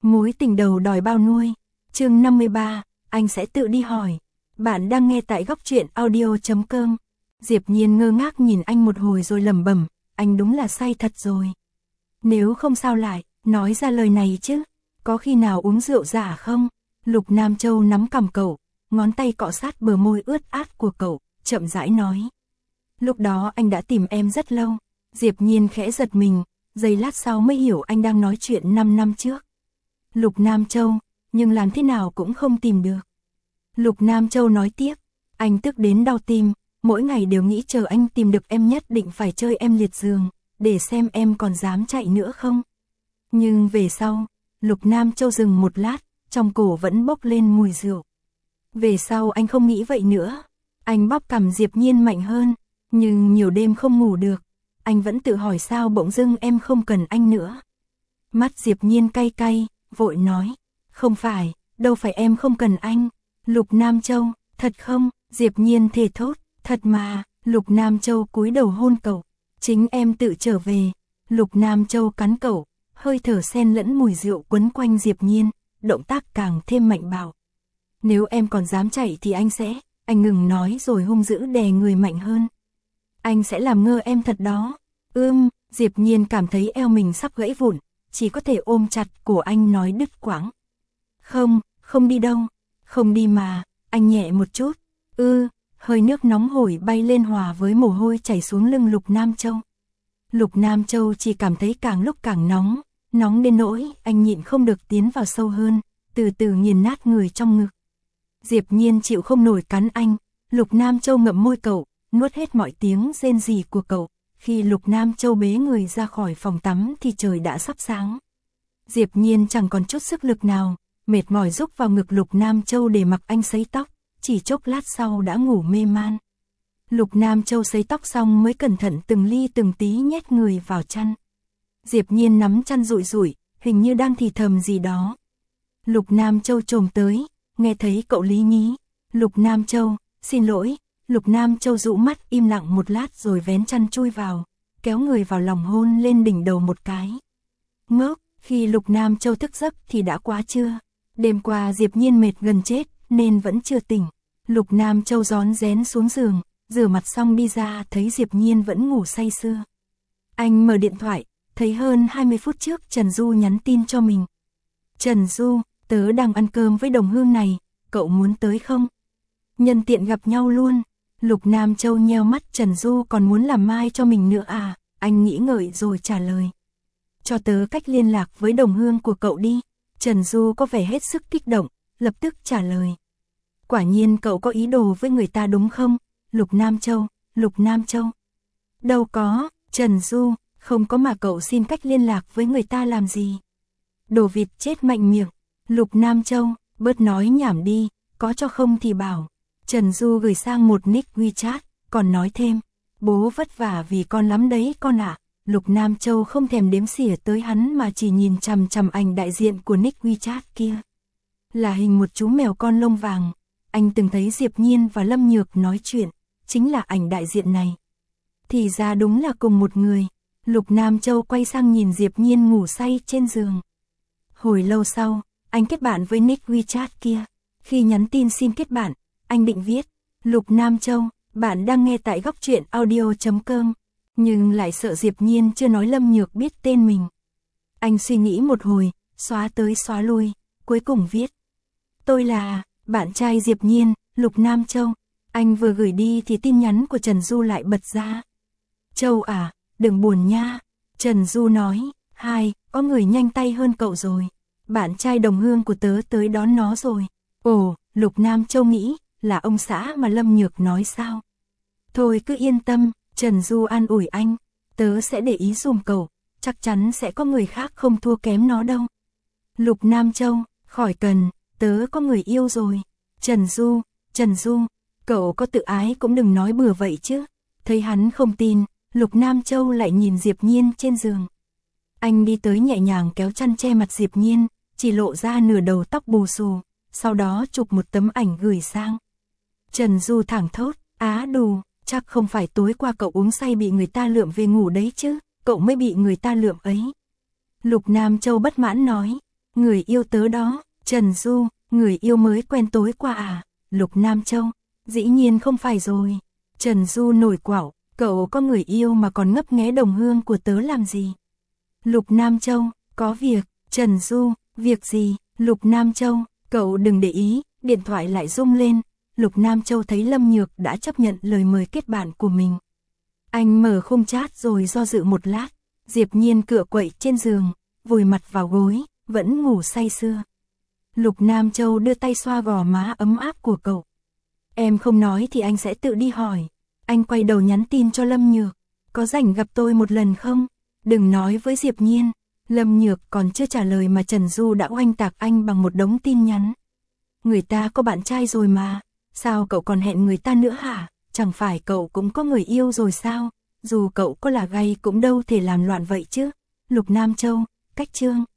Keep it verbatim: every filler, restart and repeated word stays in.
Mối tình đầu đòi bao nuôi. Chương năm mươi ba, anh sẽ tự đi hỏi. Bạn đang nghe tại góc truyện audio chấm com. Diệp Nhiên ngơ ngác nhìn anh một hồi rồi lẩm bẩm, anh đúng là say thật rồi. Nếu không sao lại nói ra lời này chứ, có khi nào uống rượu giả không? Lục Nam Châu nắm cằm cậu, ngón tay cọ sát bờ môi ướt át của cậu, chậm rãi nói. Lúc đó anh đã tìm em rất lâu. Diệp Nhiên khẽ giật mình, giây lát sau mới hiểu anh đang nói chuyện năm năm trước. Lục Nam Châu, nhưng làm thế nào cũng không tìm được. Lục Nam Châu nói tiếp, anh tức đến đau tim, mỗi ngày đều nghĩ chờ anh tìm được em nhất định phải chơi em liệt giường, để xem em còn dám chạy nữa không. Nhưng về sau, Lục Nam Châu dừng một lát, trong cổ vẫn bốc lên mùi rượu. Về sau anh không nghĩ vậy nữa, anh bóp cằm Diệp Nhiên mạnh hơn, nhưng nhiều đêm không ngủ được, anh vẫn tự hỏi sao bỗng dưng em không cần anh nữa. Mắt Diệp Nhiên cay cay, vội nói, không phải, đâu phải em không cần anh. Lục Nam Châu, thật không? Diệp Nhiên thề thốt, thật mà. Lục Nam Châu cúi đầu hôn cậu, chính em tự trở về. Lục Nam Châu cắn cậu, hơi thở xen lẫn mùi rượu quấn quanh Diệp Nhiên, động tác càng thêm mạnh bạo. Nếu em còn dám chạy thì anh sẽ, anh ngừng nói rồi hung dữ đè người mạnh hơn. Anh sẽ làm ngơ em thật đó. Ưm, Diệp Nhiên cảm thấy eo mình sắp gãy vụn, chỉ có thể ôm chặt cổ anh nói đứt quãng. Không, không đi đâu, không đi mà, anh nhẹ một chút. Ư, hơi nước nóng hổi bay lên hòa với mồ hôi chảy xuống lưng Lục Nam Châu. Lục Nam Châu chỉ cảm thấy càng lúc càng nóng, nóng đến nỗi anh nhịn không được tiến vào sâu hơn, từ từ nghiền nát người trong ngực. Diệp Nhiên chịu không nổi cắn anh, Lục Nam Châu ngậm môi cậu, nuốt hết mọi tiếng rên rỉ của cậu. Khi Lục Nam Châu bế người ra khỏi phòng tắm thì trời đã sắp sáng. Diệp Nhiên chẳng còn chút sức lực nào, mệt mỏi rúc vào ngực Lục Nam Châu để mặc anh sấy tóc, chỉ chốc lát sau đã ngủ mê man. Lục Nam Châu sấy tóc xong mới cẩn thận từng ly từng tí nhét người vào chăn. Diệp Nhiên nắm chăn rụi rụi, hình như đang thì thầm gì đó. Lục Nam Châu chồm tới, nghe thấy cậu lý nhí. Lục Nam Châu, xin lỗi. Lục Nam Châu dụ mắt im lặng một lát rồi vén chăn chui vào, kéo người vào lòng hôn lên đỉnh đầu một cái. Ngốc, khi Lục Nam Châu thức giấc thì đã quá trưa. Đêm qua Diệp Nhiên mệt gần chết nên vẫn chưa tỉnh. Lục Nam Châu rón rén xuống giường, rửa mặt xong đi ra thấy Diệp Nhiên vẫn ngủ say sưa. Anh mở điện thoại, thấy hơn hai mươi phút trước Trần Du nhắn tin cho mình. Trần Du, tớ đang ăn cơm với đồng hương này, cậu muốn tới không? Nhân tiện gặp nhau luôn. Lục Nam Châu nheo mắt, Trần Du còn muốn làm mai cho mình nữa à? Anh nghĩ ngợi rồi trả lời. Cho tớ cách liên lạc với đồng hương của cậu đi. Trần Du có vẻ hết sức kích động, lập tức trả lời. Quả nhiên cậu có ý đồ với người ta đúng không? Lục Nam Châu, Lục Nam Châu. Đâu có, Trần Du, không có mà cậu xin cách liên lạc với người ta làm gì? Đồ vịt chết mạnh miệng. Lục Nam Châu, bớt nói nhảm đi, có cho không thì bảo. Trần Du gửi sang một nick WeChat, còn nói thêm, bố vất vả vì con lắm đấy con ạ. Lục Nam Châu không thèm đếm xỉa tới hắn mà chỉ nhìn chằm chằm ảnh đại diện của nick WeChat kia. Là hình một chú mèo con lông vàng, anh từng thấy Diệp Nhiên và Lâm Nhược nói chuyện, chính là ảnh đại diện này. Thì ra đúng là cùng một người. Lục Nam Châu quay sang nhìn Diệp Nhiên ngủ say trên giường. Hồi lâu sau, anh kết bạn với nick WeChat kia. Khi nhắn tin xin kết bạn, anh định viết, Lục Nam Châu, bạn đang nghe tại góc truyện audio chấm com, nhưng lại sợ Diệp Nhiên chưa nói Lâm Nhược biết tên mình. Anh suy nghĩ một hồi, xóa tới xóa lui, cuối cùng viết. Tôi là, bạn trai Diệp Nhiên, Lục Nam Châu. Anh vừa gửi đi thì tin nhắn của Trần Du lại bật ra. Châu à, đừng buồn nha. Trần Du nói, hai, có người nhanh tay hơn cậu rồi. Bạn trai đồng hương của tớ tới đón nó rồi. Ồ, Lục Nam Châu nghĩ, là ông xã mà Lâm Nhược nói sao? Thôi cứ yên tâm, Trần Du an ủi anh, tớ sẽ để ý dùm cậu, chắc chắn sẽ có người khác không thua kém nó đâu. Lục Nam Châu, khỏi cần, tớ có người yêu rồi. Trần Du, Trần Du, cậu có tự ái cũng đừng nói bừa vậy chứ. Thấy hắn không tin, Lục Nam Châu lại nhìn Diệp Nhiên trên giường. Anh đi tới nhẹ nhàng kéo chăn che mặt Diệp Nhiên, chỉ lộ ra nửa đầu tóc bù xù, sau đó chụp một tấm ảnh gửi sang. Trần Du thẳng thốt, á đù, chắc không phải tối qua cậu uống say bị người ta lượm về ngủ đấy chứ, cậu mới bị người ta lượm ấy. Lục Nam Châu bất mãn nói, Người yêu tớ đó, Trần Du, người yêu mới quen tối qua à? Lục Nam Châu, dĩ nhiên không phải rồi. Trần Du nổi quạo, cậu có người yêu mà còn ngấp nghé đồng hương của tớ làm gì? Lục Nam Châu, có việc. Trần Du, việc gì? Lục Nam Châu, cậu đừng để ý. Điện thoại lại rung lên. Lục Nam Châu thấy Lâm Nhược đã chấp nhận lời mời kết bạn của mình. Anh mở khung chat rồi do dự một lát. Diệp Nhiên cựa quậy trên giường, vùi mặt vào gối, vẫn ngủ say sưa. Lục Nam Châu đưa tay xoa gò má ấm áp của cậu. Em không nói thì anh sẽ tự đi hỏi. Anh quay đầu nhắn tin cho Lâm Nhược. Có rảnh gặp tôi một lần không? Đừng nói với Diệp Nhiên. Lâm Nhược còn chưa trả lời mà Trần Du đã oanh tạc anh bằng một đống tin nhắn. Người ta có bạn trai rồi mà. Sao cậu còn hẹn người ta nữa hả? Chẳng phải cậu cũng có người yêu rồi sao? Dù cậu có là gay cũng đâu thể làm loạn vậy chứ. Lục Nam Châu, cách chương.